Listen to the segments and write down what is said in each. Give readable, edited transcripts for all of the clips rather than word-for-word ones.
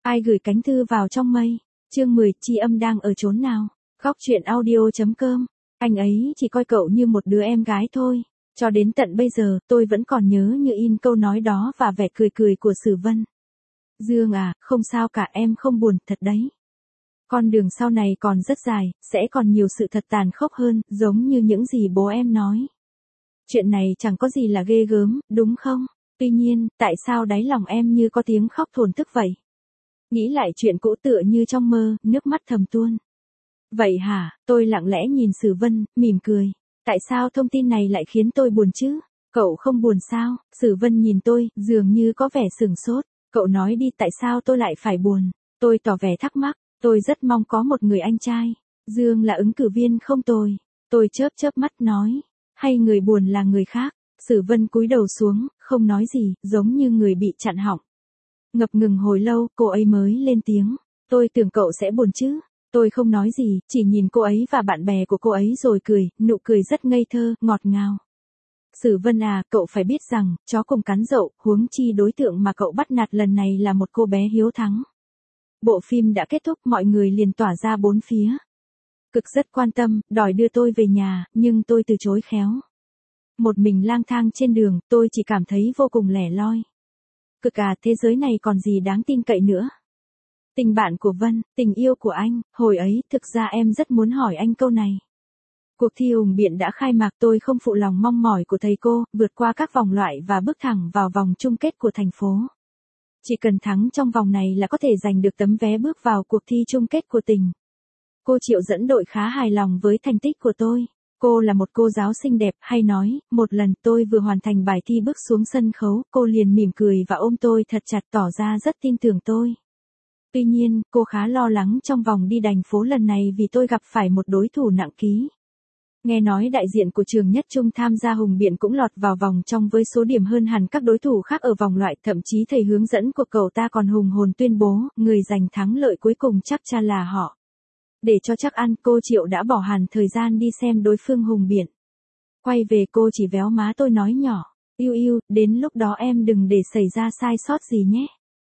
Ai gửi cánh thư vào trong mây? Chương 10, Tri Âm đang ở chốn nào? Góc truyện audio.com. Anh ấy chỉ coi cậu như một đứa em gái thôi. Cho đến tận bây giờ, tôi vẫn còn nhớ như in câu nói đó và vẻ cười cười của Sử Vân. Dương à, không sao cả, em không buồn, thật đấy. Con đường sau này còn rất dài, sẽ còn nhiều sự thật tàn khốc hơn, giống như những gì bố em nói. Chuyện này chẳng có gì là ghê gớm, đúng không? Tuy nhiên, tại sao đáy lòng em như có tiếng khóc thổn thức vậy? Nghĩ lại chuyện cũ tựa như trong mơ, nước mắt thầm tuôn. Vậy hả? Tôi lặng lẽ nhìn Sử Vân, mỉm cười. Tại sao thông tin này lại khiến tôi buồn chứ? Cậu không buồn sao? Sử Vân nhìn tôi, dường như có vẻ sửng sốt. Cậu nói đi, tại sao tôi lại phải buồn? Tôi tỏ vẻ thắc mắc. Tôi rất mong có một người anh trai. Dương là ứng cử viên không tồi. Tôi chớp chớp mắt nói. Hay người buồn là người khác? Sử Vân cúi đầu xuống, không nói gì, giống như người bị chặn họng. Ngập ngừng hồi lâu, cô ấy mới lên tiếng. Tôi tưởng cậu sẽ buồn chứ. Tôi không nói gì, chỉ nhìn cô ấy và bạn bè của cô ấy rồi cười, nụ cười rất ngây thơ, ngọt ngào. Sử Vân à, cậu phải biết rằng, chó cùng cắn dậu, huống chi đối tượng mà cậu bắt nạt lần này là một cô bé hiếu thắng. Bộ phim đã kết thúc, mọi người liền tỏa ra bốn phía. Cực rất quan tâm, đòi đưa tôi về nhà, nhưng tôi từ chối khéo. Một mình lang thang trên đường, tôi chỉ cảm thấy vô cùng lẻ loi. Cực à, thế giới này còn gì đáng tin cậy nữa. Tình bạn của Vân, tình yêu của anh, hồi ấy, thực ra em rất muốn hỏi anh câu này. Cuộc thi hùng biện đã khai mạc, tôi không phụ lòng mong mỏi của thầy cô, vượt qua các vòng loại và bước thẳng vào vòng chung kết của thành phố. Chỉ cần thắng trong vòng này là có thể giành được tấm vé bước vào cuộc thi chung kết của tỉnh. Cô Triệu dẫn đội khá hài lòng với thành tích của tôi. Cô là một cô giáo xinh đẹp, hay nói, một lần tôi vừa hoàn thành bài thi bước xuống sân khấu, cô liền mỉm cười và ôm tôi thật chặt tỏ ra rất tin tưởng tôi. Tuy nhiên, cô khá lo lắng trong vòng đi đành phố lần này vì tôi gặp phải một đối thủ nặng ký. Nghe nói đại diện của trường Nhất Trung tham gia hùng biện cũng lọt vào vòng trong với số điểm hơn hẳn các đối thủ khác ở vòng loại, thậm chí thầy hướng dẫn của cậu ta còn hùng hồn tuyên bố, người giành thắng lợi cuối cùng chắc chắn là họ. Để cho chắc ăn, cô Triệu đã bỏ hẳn thời gian đi xem đối phương hùng biện. Quay về cô chỉ véo má tôi nói nhỏ, yêu yêu, đến lúc đó em đừng để xảy ra sai sót gì nhé.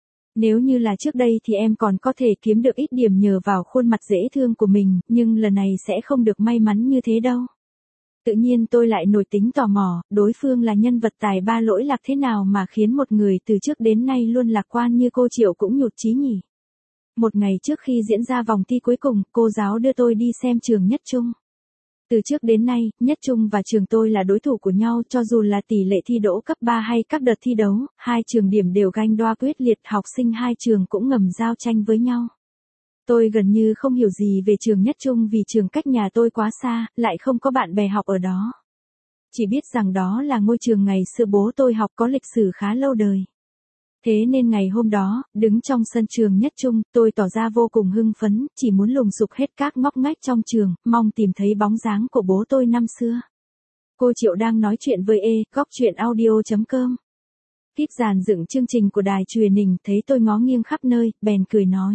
Nếu như là trước đây thì em còn có thể kiếm được ít điểm nhờ vào khuôn mặt dễ thương của mình, nhưng lần này sẽ không được may mắn như thế đâu. Tự nhiên tôi lại nổi tính tò mò, đối phương là nhân vật tài ba lỗi lạc thế nào mà khiến một người từ trước đến nay luôn lạc quan như cô Triệu cũng nhụt chí nhỉ. Một ngày trước khi diễn ra vòng thi cuối cùng, cô giáo đưa tôi đi xem trường Nhất Trung. Từ trước đến nay, Nhất Trung và trường tôi là đối thủ của nhau, cho dù là tỷ lệ thi đỗ cấp 3 hay các đợt thi đấu, hai trường điểm đều ganh đoa quyết liệt, học sinh hai trường cũng ngầm giao tranh với nhau. Tôi gần như không hiểu gì về trường Nhất Trung vì trường cách nhà tôi quá xa, lại không có bạn bè học ở đó. Chỉ biết rằng đó là ngôi trường ngày xưa bố tôi học, có lịch sử khá lâu đời. Thế nên ngày hôm đó, đứng trong sân trường Nhất Trung, tôi tỏ ra vô cùng hưng phấn, chỉ muốn lùng sục hết các ngóc ngách trong trường, mong tìm thấy bóng dáng của bố tôi năm xưa. Cô Triệu đang nói chuyện với góc truyện audio.com. Kíp dàn dựng chương trình của đài truyền hình thấy tôi ngó nghiêng khắp nơi, bèn cười nói.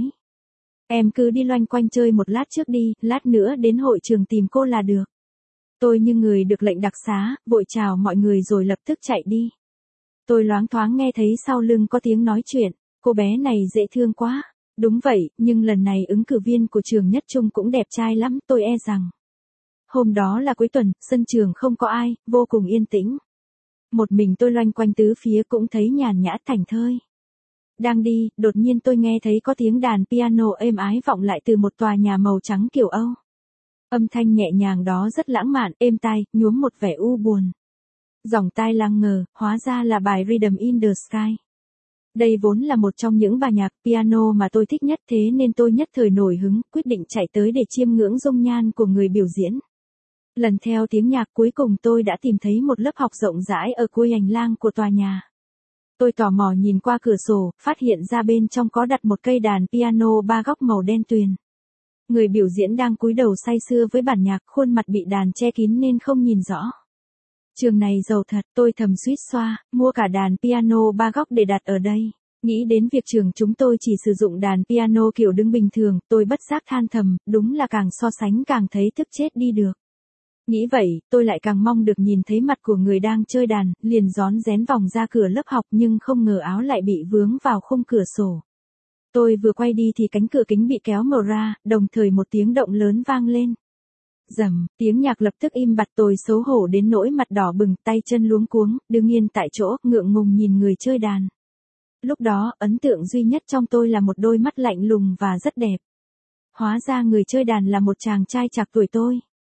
Em cứ đi loanh quanh chơi một lát trước đi, lát nữa đến hội trường tìm cô là được. Tôi như người được lệnh đặc xá, vội chào mọi người rồi lập tức chạy đi. Tôi loáng thoáng nghe thấy sau lưng có tiếng nói chuyện, cô bé này dễ thương quá. Đúng vậy, nhưng lần này ứng cử viên của trường Nhất Trung cũng đẹp trai lắm, tôi e rằng. Hôm đó là cuối tuần, sân trường không có ai, vô cùng yên tĩnh. Một mình tôi loanh quanh tứ phía cũng thấy nhàn nhã thảnh thơi. Đang đi, đột nhiên tôi nghe thấy có tiếng đàn piano êm ái vọng lại từ một tòa nhà màu trắng kiểu Âu. Âm thanh nhẹ nhàng đó rất lãng mạn, êm tai, nhuốm một vẻ u buồn. Dòng tai lăng ngờ, hóa ra là bài Rhythm in the Sky. Đây vốn là một trong những bài nhạc piano mà tôi thích nhất, thế nên tôi nhất thời nổi hứng, quyết định chạy tới để chiêm ngưỡng dung nhan của người biểu diễn. Lần theo tiếng nhạc cuối cùng tôi đã tìm thấy một lớp học rộng rãi ở cuối hành lang của tòa nhà. Tôi tò mò nhìn qua cửa sổ, phát hiện ra bên trong có đặt một cây đàn piano ba góc màu đen tuyền. Người biểu diễn đang cúi đầu say sưa với bản nhạc, khuôn mặt bị đàn che kín nên không nhìn rõ. Trường này giàu thật, tôi thầm suýt xoa, mua cả đàn piano ba góc để đặt ở đây. Nghĩ đến việc trường chúng tôi chỉ sử dụng đàn piano kiểu đứng bình thường, tôi bất giác than thầm, đúng là càng so sánh càng thấy tức chết đi được. Nghĩ vậy, tôi lại càng mong được nhìn thấy mặt của người đang chơi đàn, liền rón rén vòng ra cửa lớp học nhưng không ngờ áo lại bị vướng vào khung cửa sổ. Tôi vừa quay đi thì cánh cửa kính bị kéo mở ra, đồng thời một tiếng động lớn vang lên. Rầm, tiếng nhạc lập tức im bặt, tôi xấu hổ đến nỗi mặt đỏ bừng, tay chân luống cuống, đứng yên tại chỗ, ngượng ngùng nhìn người chơi đàn. Lúc đó, ấn tượng duy nhất trong tôi là một đôi mắt lạnh lùng và rất đẹp. Hóa ra người chơi đàn là một chàng trai trạc tuổi tôi.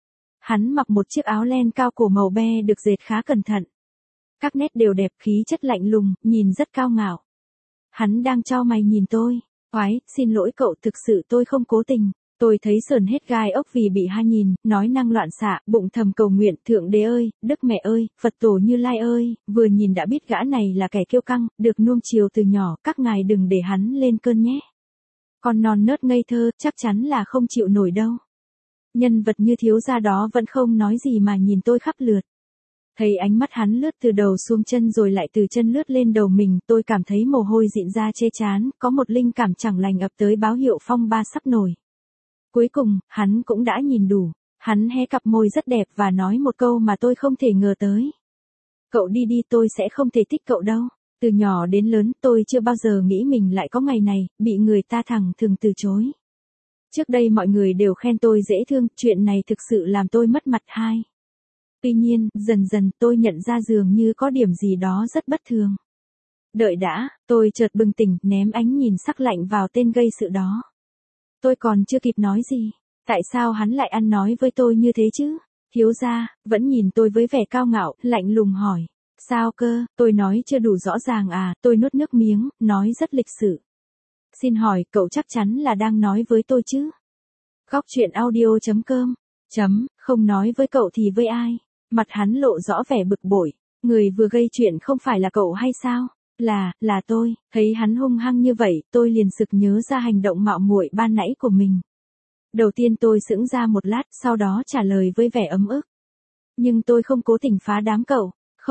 Hắn mặc một chiếc áo len cao cổ màu be được dệt khá cẩn thận. Các nét đều đẹp, khí chất lạnh lùng, nhìn rất cao ngạo. Hắn đang chau mày nhìn tôi. Oái, xin lỗi cậu, thực sự tôi không cố tình. Tôi thấy sờn hết gai ốc vì bị hai nhìn, nói năng loạn xạ, bụng thầm cầu nguyện, Thượng Đế ơi, Đức Mẹ ơi, Phật Tổ Như Lai ơi, vừa nhìn đã biết gã này là kẻ kiêu căng, được nuông chiều từ nhỏ, các ngài đừng để hắn lên cơn nhé. Con non nớt ngây thơ, chắc chắn là không chịu nổi đâu. Nhân vật như thiếu gia đó vẫn không nói gì mà nhìn tôi khắp lượt. Thấy ánh mắt hắn lướt từ đầu xuống chân rồi lại từ chân lướt lên đầu mình, tôi cảm thấy mồ hôi dịn ra chê chán, có một linh cảm chẳng lành ập tới báo hiệu phong ba sắp nổi. Cuối cùng, hắn cũng đã nhìn đủ. Hắn hé cặp môi rất đẹp và nói một câu mà tôi không thể ngờ tới. Cậu đi đi, tôi sẽ không thể thích cậu đâu. Từ nhỏ đến lớn tôi chưa bao giờ nghĩ mình lại có ngày này, bị người ta thẳng thừng từ chối. Trước đây mọi người đều khen tôi dễ thương, chuyện này thực sự làm tôi mất mặt hai. Tuy nhiên, dần dần tôi nhận ra dường như có điểm gì đó rất bất thường. Đợi đã, tôi chợt bừng tỉnh, ném ánh nhìn sắc lạnh vào tên gây sự đó. Tôi còn chưa kịp nói gì. Tại sao hắn lại ăn nói với tôi như thế chứ? Thiếu gia, vẫn nhìn tôi với vẻ cao ngạo, lạnh lùng hỏi. Sao cơ, tôi nói chưa đủ rõ ràng à, tôi nuốt nước miếng, nói rất lịch sự. Xin hỏi, cậu chắc chắn là đang nói với tôi chứ? Góc truyện audio.com. Không nói với cậu thì với ai? Mặt hắn lộ rõ vẻ bực bội. Người vừa gây chuyện không phải là cậu hay sao? Là tôi. Thấy hắn hung hăng như vậy, tôi liền sực nhớ ra hành động mạo muội ban nãy của mình. Đầu tiên tôi sững ra một lát, sau đó trả lời với vẻ ấm ức. Nhưng tôi không cố tình phá đám cậu.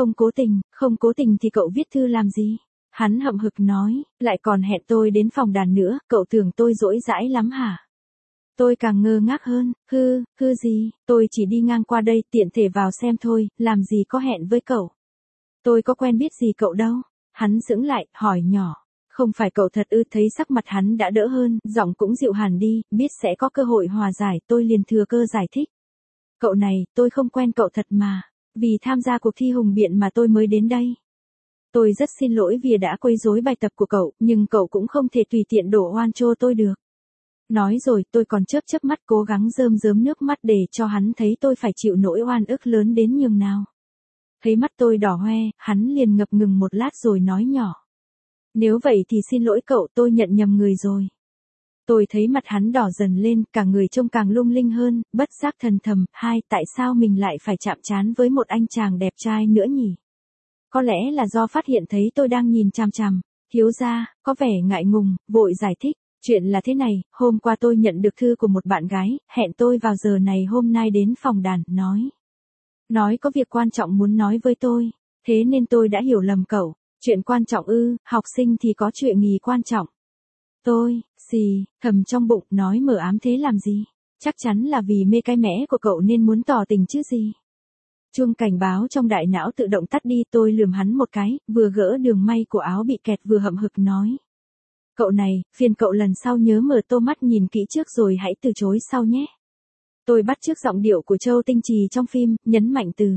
Không cố tình thì cậu viết thư làm gì? Hắn hậm hực nói, lại còn hẹn tôi đến phòng đàn nữa, cậu tưởng tôi dỗi dãi lắm hả? Tôi càng ngơ ngác hơn, hư gì, tôi chỉ đi ngang qua đây tiện thể vào xem thôi, làm gì có hẹn với cậu. Tôi có quen biết gì cậu đâu. Hắn sững lại, hỏi nhỏ. Không phải cậu thật ư? Thấy sắc mặt hắn đã đỡ hơn, giọng cũng dịu hẳn đi, biết sẽ có cơ hội hòa giải, tôi liền thừa cơ giải thích. Cậu này, tôi không quen cậu thật mà. Vì tham gia cuộc thi hùng biện mà tôi mới đến đây. Tôi rất xin lỗi vì đã quấy rối bài tập của cậu, nhưng cậu cũng không thể tùy tiện đổ oan cho tôi được. Nói rồi tôi còn chớp mắt cố gắng rơm rớm nước mắt để cho hắn thấy tôi phải chịu nỗi oan ức lớn đến nhường nào. Thấy mắt tôi đỏ hoe, hắn liền ngập ngừng một lát rồi nói nhỏ. Nếu vậy thì xin lỗi cậu, tôi nhận nhầm người rồi. Tôi thấy mặt hắn đỏ dần lên, cả người trông càng lung linh hơn, bất giác thầm thầm, tại sao mình lại phải chạm trán với một anh chàng đẹp trai nữa nhỉ? Có lẽ là do phát hiện thấy tôi đang nhìn chằm chằm, thiếu gia, có vẻ ngại ngùng, vội giải thích. Chuyện là thế này, hôm qua tôi nhận được thư của một bạn gái, hẹn tôi vào giờ này hôm nay đến phòng đàn, nói có việc quan trọng muốn nói với tôi, thế nên tôi đã hiểu lầm cậu. Chuyện quan trọng ư? Học sinh thì có chuyện gì quan trọng. Tôi, thầm trong bụng, nói mờ ám thế làm gì? Chắc chắn là vì mê cái mẽ của cậu nên muốn tỏ tình chứ gì. Chuông cảnh báo trong đại não tự động tắt đi, tôi lườm hắn một cái, vừa gỡ đường may của áo bị kẹt vừa hậm hực nói. Cậu này, phiền cậu lần sau nhớ mở tô mắt nhìn kỹ trước rồi hãy từ chối sau nhé. Tôi bắt chước giọng điệu của Châu Tinh Trì trong phim, nhấn mạnh từ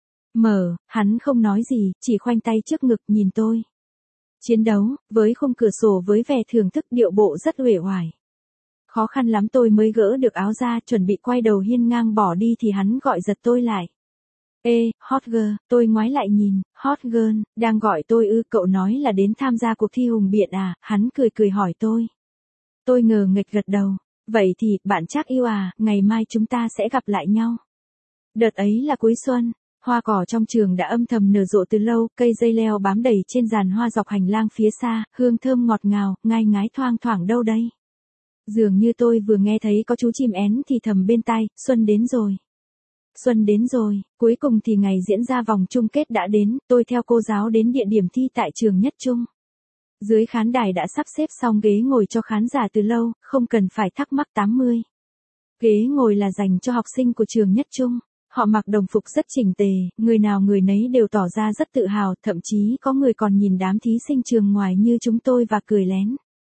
hắn không nói gì, chỉ khoanh tay trước ngực nhìn tôi. Chiến đấu, với khung cửa sổ với vẻ thưởng thức, điệu bộ rất uể oải. Khó khăn lắm tôi mới gỡ được áo ra, chuẩn bị quay đầu hiên ngang bỏ đi thì hắn gọi giật tôi lại. Ê, hot girl, tôi ngoái lại nhìn, hot girl, đang gọi tôi ư? Cậu nói là đến tham gia cuộc thi hùng biện à? Hắn cười hỏi tôi. Tôi ngờ nghệch gật đầu. Vậy thì, bạn Trác yêu à, ngày mai chúng ta sẽ gặp lại nhau. Đợt ấy là cuối xuân, hoa cỏ trong trường đã âm thầm nở rộ từ lâu, cây dây leo bám đầy trên giàn hoa dọc hành lang phía xa, hương thơm ngọt ngào, ngai ngái thoang thoảng đâu đây. Dường như tôi vừa nghe thấy có chú chim én thì thầm bên tai, xuân đến rồi. Xuân đến rồi, cuối cùng thì ngày diễn ra vòng chung kết đã đến, tôi theo cô giáo đến địa điểm thi tại trường Nhất Trung. Dưới khán đài đã sắp xếp xong ghế ngồi cho khán giả từ lâu, không cần phải thắc mắc 80. Ghế ngồi là dành cho học sinh của trường Nhất Trung. Họ mặc đồng phục rất chỉnh tề, người nào người nấy đều tỏ ra rất tự hào, thậm chí có người còn nhìn đám thí sinh trường ngoài như chúng tôi và cười lén.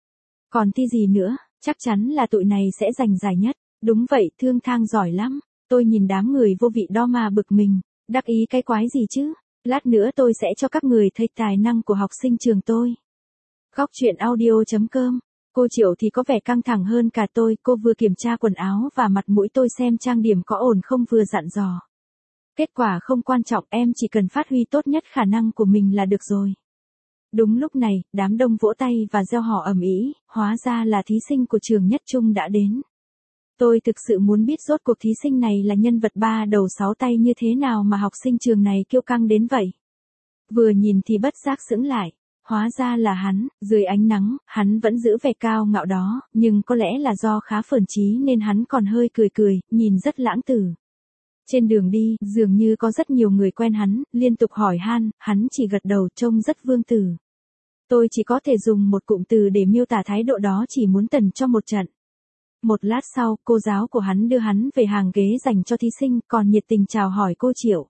Còn thi gì nữa, chắc chắn là tụi này sẽ giành giải nhất. Đúng vậy, Thương Thang giỏi lắm. Tôi nhìn đám người vô vị đó mà bực mình, đắc ý cái quái gì chứ? Lát nữa tôi sẽ cho các người thấy tài năng của học sinh trường tôi. Góc truyện audio.com. Cô Triệu thì có vẻ căng thẳng hơn cả tôi, cô vừa kiểm tra quần áo và mặt mũi tôi xem trang điểm có ổn không vừa dặn dò. Kết quả không quan trọng, em chỉ cần phát huy tốt nhất khả năng của mình là được rồi. Đúng lúc này, đám đông vỗ tay và reo hò ầm ĩ, hóa ra là thí sinh của trường Nhất Trung đã đến. Tôi thực sự muốn biết rốt cuộc thí sinh này là nhân vật ba đầu sáu tay như thế nào mà học sinh trường này kiêu căng đến vậy. Vừa nhìn thì bất giác sững lại. Hóa ra là hắn, dưới ánh nắng, hắn vẫn giữ vẻ cao ngạo đó, nhưng có lẽ là do khá phởn trí nên hắn còn hơi cười cười, nhìn rất lãng tử. Trên đường đi, dường như có rất nhiều người quen hắn, liên tục hỏi han, hắn chỉ gật đầu trông rất vương tử. Tôi chỉ có thể dùng một cụm từ để miêu tả thái độ đó, chỉ muốn tần cho một trận. Một lát sau, cô giáo của hắn đưa hắn về hàng ghế dành cho thí sinh, còn nhiệt tình chào hỏi cô Triệu.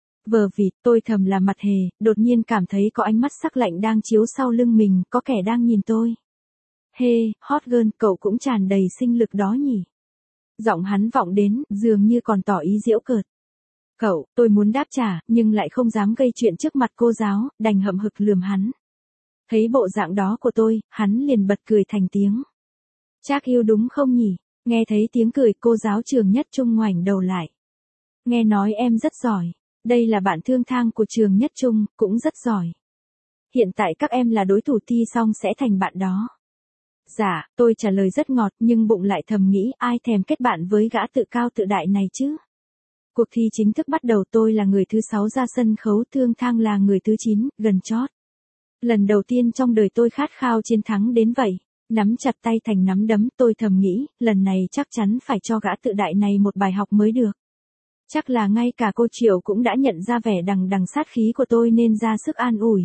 Vờ vịt, tôi thầm là mặt hề, đột nhiên cảm thấy có ánh mắt sắc lạnh đang chiếu sau lưng mình, có kẻ đang nhìn tôi. Hey, hot girl, cậu cũng tràn đầy sinh lực đó nhỉ? Giọng hắn vọng đến, dường như còn tỏ ý giễu cợt. Cậu, tôi muốn đáp trả, nhưng lại không dám gây chuyện trước mặt cô giáo, đành hậm hực lườm hắn. Thấy bộ dạng đó của tôi, hắn liền bật cười thành tiếng. Chắc yêu đúng không nhỉ? Nghe thấy tiếng cười, cô giáo trường Nhất Trung ngoảnh đầu lại. Nghe nói em rất giỏi. Đây là bạn Thương Thang của trường Nhất Trung, cũng rất giỏi. Hiện tại các em là đối thủ, thi xong sẽ thành bạn đó. Dạ, tôi trả lời rất ngọt nhưng bụng lại thầm nghĩ ai thèm kết bạn với gã tự cao tự đại này chứ. Cuộc thi chính thức bắt đầu, tôi là người thứ 6 ra sân khấu, Thương Thang là người thứ 9, gần chót. Lần đầu tiên trong đời tôi khát khao chiến thắng đến vậy. Nắm chặt tay thành nắm đấm, tôi thầm nghĩ, lần này chắc chắn phải cho gã tự đại này một bài học mới được. Chắc là ngay cả cô Triệu cũng đã nhận ra vẻ đằng đằng sát khí của tôi nên ra sức an ủi.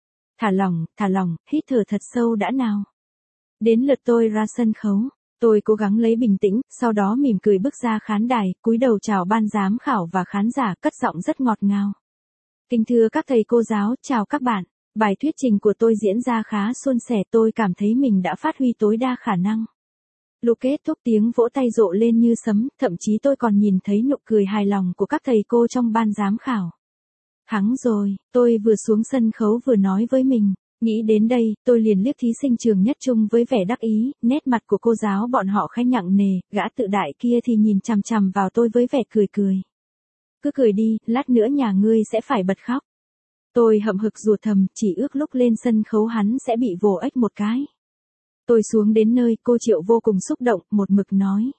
Thả lỏng, hít thở thật sâu đã nào. Đến lượt tôi ra sân khấu, tôi cố gắng lấy bình tĩnh, sau đó mỉm cười bước ra khán đài, cúi đầu chào ban giám khảo và khán giả, cất giọng rất ngọt ngào. Kính thưa các thầy cô giáo, chào các bạn. Bài thuyết trình của tôi diễn ra khá suôn sẻ, tôi cảm thấy mình đã phát huy tối đa khả năng. Lúc kết thúc tiếng vỗ tay rộ lên như sấm, thậm chí tôi còn nhìn thấy nụ cười hài lòng của các thầy cô trong ban giám khảo. Thắng rồi, tôi vừa xuống sân khấu vừa nói với mình. Nghĩ đến đây, tôi liền liếc thí sinh trường Nhất Trung với vẻ đắc ý, nét mặt của cô giáo bọn họ khá nặng nề, gã tự đại kia thì nhìn chằm chằm vào tôi với vẻ cười cười. Cứ cười đi, lát nữa nhà ngươi sẽ phải bật khóc. Tôi hậm hực rủa thầm, chỉ ước lúc lên sân khấu hắn sẽ bị vồ ếch một cái. Tôi xuống đến nơi, cô Triệu vô cùng xúc động, một mực nói.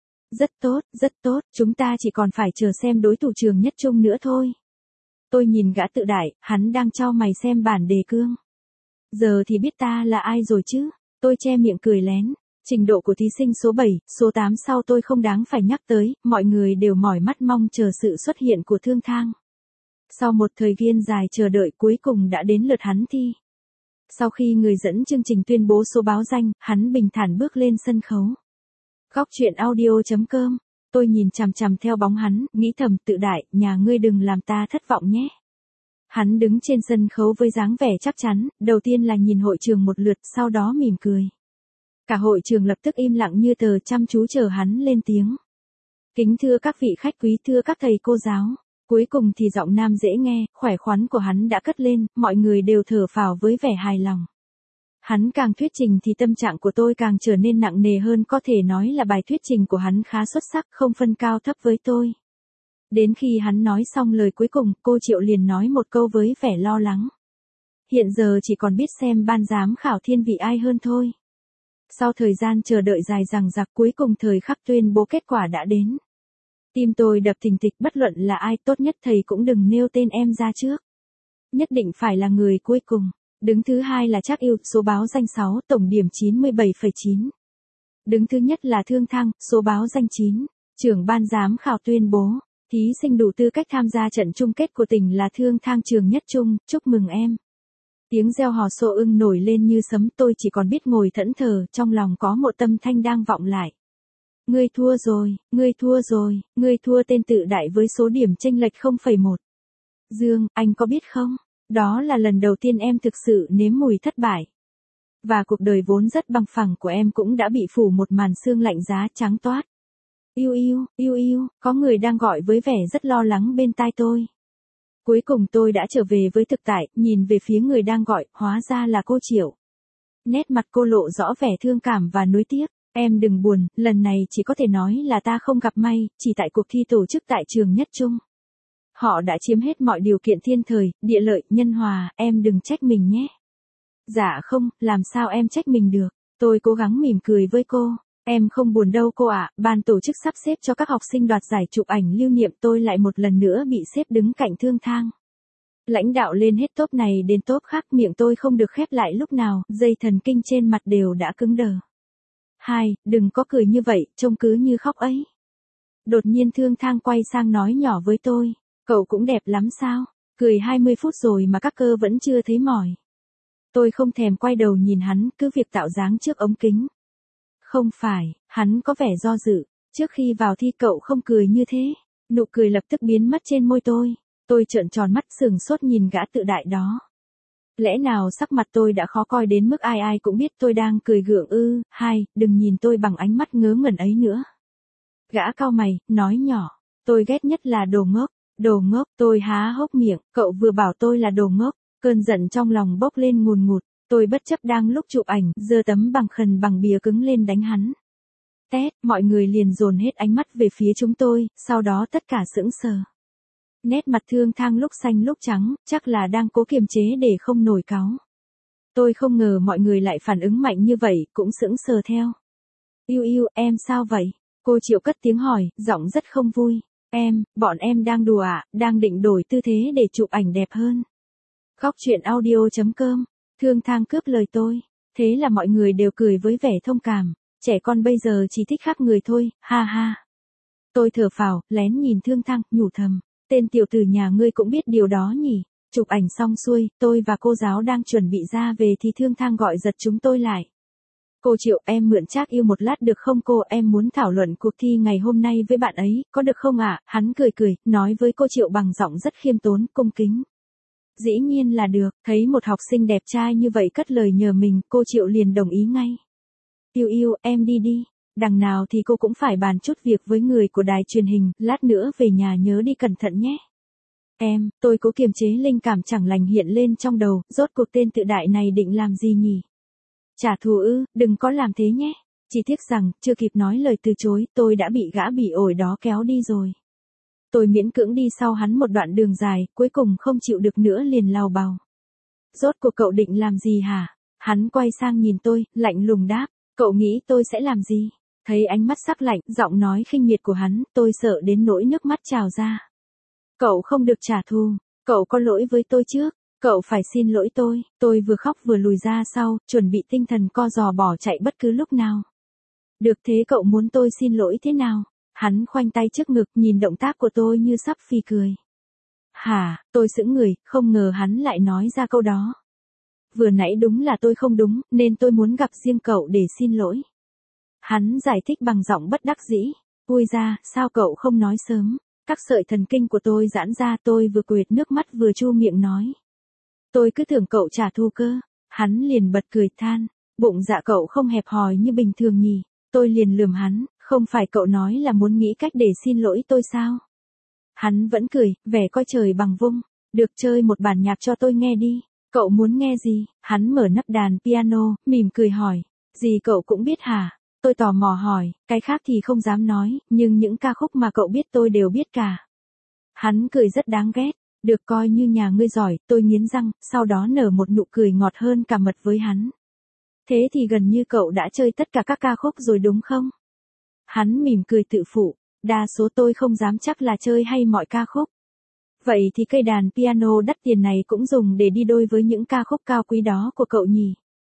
Rất tốt, chúng ta chỉ còn phải chờ xem đối thủ trường Nhất Trung nữa thôi. Tôi nhìn gã tự đại, hắn đang chau mày xem bản đề cương. Giờ thì biết ta là ai rồi chứ, tôi che miệng cười lén. Trình độ của thí sinh số 7, số 8 sau tôi không đáng phải nhắc tới, mọi người đều mỏi mắt mong chờ sự xuất hiện của Thương Thang. Sau một thời gian dài chờ đợi, cuối cùng đã đến lượt hắn thi. Sau khi người dẫn chương trình tuyên bố số báo danh, hắn bình thản bước lên sân khấu. Góc truyện audio.com. Tôi nhìn chằm chằm theo bóng hắn, nghĩ thầm, tự đại, nhà ngươi đừng làm ta thất vọng nhé. Hắn đứng trên sân khấu với dáng vẻ chắc chắn, đầu tiên là nhìn hội trường một lượt, sau đó mỉm cười. Cả hội trường lập tức im lặng như tờ, chăm chú chờ hắn lên tiếng. Kính thưa các vị khách quý, thưa các thầy cô giáo. Cuối cùng thì giọng nam dễ nghe, khỏe khoắn của hắn đã cất lên, mọi người đều thở phào với vẻ hài lòng. Hắn càng thuyết trình thì tâm trạng của tôi càng trở nên nặng nề hơn, có thể nói là bài thuyết trình của hắn khá xuất sắc, không phân cao thấp với tôi. Đến khi hắn nói xong lời cuối cùng, cô Triệu liền nói một câu với vẻ lo lắng. Hiện giờ chỉ còn biết xem ban giám khảo thiên vị ai hơn thôi. Sau thời gian chờ đợi dài dằng dặc, cuối cùng thời khắc tuyên bố kết quả đã đến. Tim tôi đập thình thịch, bất luận là ai, tốt nhất thầy cũng đừng nêu tên em ra trước. Nhất định phải là người cuối cùng. Đứng thứ hai là Trác Yêu, số báo danh 6, tổng điểm 97,9. Đứng thứ nhất là Thương Thang, số báo danh 9. Trưởng ban giám khảo tuyên bố, thí sinh đủ tư cách tham gia trận chung kết của tỉnh là Thương Thang trường Nhất Trung, chúc mừng em. Tiếng reo hò xô ưng nổi lên như sấm, tôi chỉ còn biết ngồi thẫn thờ, trong lòng có một âm thanh đang vọng lại. Ngươi thua rồi, ngươi thua tên tự đại với số điểm chênh lệch 0,1. Dương, anh có biết không? Đó là lần đầu tiên em thực sự nếm mùi thất bại. Và cuộc đời vốn rất bằng phẳng của em cũng đã bị phủ một màn sương lạnh giá trắng toát. Yêu yêu, yêu yêu, có người đang gọi với vẻ rất lo lắng bên tai tôi. Cuối cùng tôi đã trở về với thực tại, nhìn về phía người đang gọi, hóa ra là cô Triệu. Nét mặt cô lộ rõ vẻ thương cảm và nuối tiếc. Em đừng buồn, lần này chỉ có thể nói là ta không gặp may, chỉ tại cuộc thi tổ chức tại trường Nhất Trung. Họ đã chiếm hết mọi điều kiện thiên thời, địa lợi, nhân hòa, em đừng trách mình nhé. Dạ không, làm sao em trách mình được. Tôi cố gắng mỉm cười với cô. Em không buồn đâu cô ạ, ban tổ chức sắp xếp cho các học sinh đoạt giải chụp ảnh lưu niệm tôi lại một lần nữa bị xếp đứng cạnh Thương Thang. Lãnh đạo lên hết tốp này đến tốp khác, miệng tôi không được khép lại lúc nào, dây thần kinh trên mặt đều đã cứng đờ. Đừng có cười như vậy, trông cứ như khóc ấy. Đột nhiên Thương Thang quay sang nói nhỏ với tôi, cậu cũng đẹp lắm sao, cười 20 phút rồi mà các cơ vẫn chưa thấy mỏi. Tôi không thèm quay đầu nhìn hắn, cứ việc tạo dáng trước ống kính. Không phải, hắn có vẻ do dự, trước khi vào thi cậu không cười như thế. Nụ cười lập tức biến mất trên môi tôi. Tôi trợn tròn mắt sừng sốt nhìn gã tự đại đó. Lẽ nào sắc mặt tôi đã khó coi đến mức ai ai cũng biết tôi đang cười gượng ư? Đừng nhìn tôi bằng ánh mắt ngớ ngẩn ấy nữa. Gã cau mày, nói nhỏ, tôi ghét nhất là đồ ngốc. Đồ ngốc, tôi há hốc miệng, cậu vừa bảo tôi là đồ ngốc. Cơn giận trong lòng bốc lên ngùn ngụt, tôi bất chấp đang lúc chụp ảnh, giơ tấm bằng khần bằng bìa cứng lên đánh hắn. Tét, mọi người liền dồn hết ánh mắt về phía chúng tôi, sau đó tất cả sững sờ. Nét mặt Thương Thang lúc xanh lúc trắng, chắc là đang cố kiềm chế để không nổi cáu. Tôi không ngờ mọi người lại phản ứng mạnh như vậy, cũng sững sờ theo. Yêu yêu, em sao vậy? Cô Triệu cất tiếng hỏi, giọng rất không vui. Bọn em đang đùa ạ, đang định đổi tư thế để chụp ảnh đẹp hơn. Góc chuyện audio.com, Thương Thang cướp lời tôi. Thế là mọi người đều cười với vẻ thông cảm. Trẻ con bây giờ chỉ thích khác người thôi, ha ha. Tôi thở phào, lén nhìn Thương Thang, nhủ thầm. Tên tiểu tử nhà ngươi cũng biết điều đó nhỉ. Chụp ảnh xong xuôi, tôi và cô giáo đang chuẩn bị ra về thì Thương Thang gọi giật chúng tôi lại. Cô Triệu, em mượn Trác Yêu một lát được không cô? Em muốn thảo luận cuộc thi ngày hôm nay với bạn ấy, có được không ạ? Hắn cười cười, nói với cô Triệu bằng giọng rất khiêm tốn, cung kính. Dĩ nhiên là được, thấy một học sinh đẹp trai như vậy cất lời nhờ mình, cô Triệu liền đồng ý ngay. Yêu yêu, em đi đi. Đằng nào thì cô cũng phải bàn chút việc với người của đài truyền hình, lát nữa về nhà nhớ đi cẩn thận nhé. Tôi cố kiềm chế linh cảm chẳng lành hiện lên trong đầu, rốt cuộc tên tự đại này định làm gì nhỉ? Trả thù ư, đừng có làm thế nhé. Chỉ tiếc rằng, chưa kịp nói lời từ chối, tôi đã bị gã bỉ ổi đó kéo đi rồi. Tôi miễn cưỡng đi sau hắn một đoạn đường dài, cuối cùng không chịu được nữa liền lào bào. Rốt cuộc cậu định làm gì hả? Hắn quay sang nhìn tôi, lạnh lùng đáp, cậu nghĩ tôi sẽ làm gì? Thấy ánh mắt sắc lạnh, giọng nói khinh miệt của hắn, tôi sợ đến nỗi nước mắt trào ra. Cậu không được trả thù, cậu có lỗi với tôi trước, cậu phải xin lỗi tôi vừa khóc vừa lùi ra sau, chuẩn bị tinh thần co giò bỏ chạy bất cứ lúc nào. Được thế cậu muốn tôi xin lỗi thế nào? Hắn khoanh tay trước ngực nhìn động tác của tôi như sắp phì cười. Hả, tôi sững người, không ngờ hắn lại nói ra câu đó. Vừa nãy đúng là tôi không đúng, nên tôi muốn gặp riêng cậu để xin lỗi. Hắn giải thích bằng giọng bất đắc dĩ. Ui ra, sao cậu không nói sớm? Các sợi thần kinh của tôi giãn ra, tôi vừa quệt nước mắt vừa chu miệng nói. Tôi cứ tưởng cậu trả thù cơ. Hắn liền bật cười than. Bụng dạ cậu không hẹp hòi như bình thường nhỉ. Tôi liền lườm hắn, không phải cậu nói là muốn nghĩ cách để xin lỗi tôi sao? Hắn vẫn cười, vẻ coi trời bằng vung. Được, chơi một bản nhạc cho tôi nghe đi. Cậu muốn nghe gì? Hắn mở nắp đàn piano, mỉm cười hỏi. Gì cậu cũng biết hả? Tôi tò mò hỏi, cái khác thì không dám nói, nhưng những ca khúc mà cậu biết tôi đều biết cả. Hắn cười rất đáng ghét. Được, coi như nhà ngươi giỏi, tôi nghiến răng, sau đó nở một nụ cười ngọt hơn cả mật với hắn. Thế thì gần như cậu đã chơi tất cả các ca khúc rồi đúng không? Hắn mỉm cười tự phụ, đa số tôi không dám chắc là chơi hay mọi ca khúc. Vậy thì cây đàn piano đắt tiền này cũng dùng để đi đôi với những ca khúc cao quý đó của cậu nhỉ?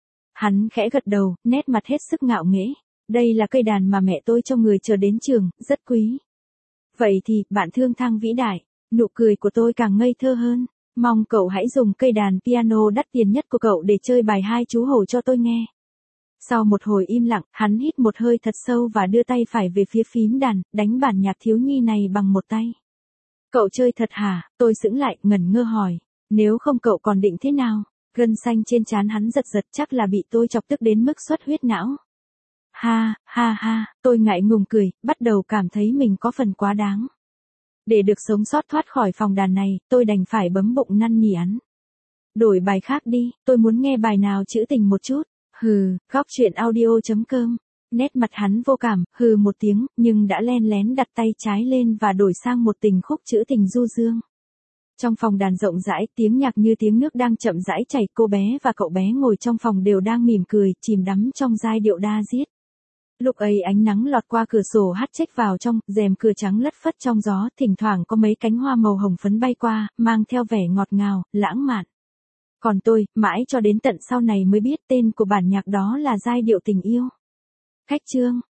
Hắn khẽ gật đầu, nét mặt hết sức ngạo nghễ. Đây là cây đàn mà mẹ tôi cho người chờ đến trường, rất quý. Vậy thì, bạn Thương Thang vĩ đại, nụ cười của tôi càng ngây thơ hơn. Mong cậu hãy dùng cây đàn piano đắt tiền nhất của cậu để chơi bài Hai chú hổ cho tôi nghe. Sau một hồi im lặng, hắn hít một hơi thật sâu và đưa tay phải về phía phím đàn, đánh bản nhạc thiếu nhi này bằng một tay. Cậu chơi thật hả? Tôi sững lại, ngẩn ngơ hỏi. Nếu không cậu còn định thế nào? Gân xanh trên trán hắn giật giật, chắc là bị tôi chọc tức đến mức xuất huyết não. Ha, ha ha, tôi ngại ngùng cười, bắt đầu cảm thấy mình có phần quá đáng. Để được sống sót thoát khỏi phòng đàn này, tôi đành phải bấm bụng năn nỉ hắn. Đổi bài khác đi, tôi muốn nghe bài nào trữ tình một chút. Hừ, góc chuyện audio.com. Nét mặt hắn vô cảm, hừ một tiếng, nhưng đã len lén đặt tay trái lên và đổi sang một tình khúc trữ tình du dương. Trong phòng đàn rộng rãi, tiếng nhạc như tiếng nước đang chậm rãi chảy, cô bé và cậu bé ngồi trong phòng đều đang mỉm cười, chìm đắm trong giai điệu da diết. Lúc ấy ánh nắng lọt qua cửa sổ hắt chếch vào trong, rèm cửa trắng lất phất trong gió, thỉnh thoảng có mấy cánh hoa màu hồng phấn bay qua, mang theo vẻ ngọt ngào, lãng mạn. Còn tôi, mãi cho đến tận sau này mới biết tên của bản nhạc đó là giai điệu tình yêu. Khách chương.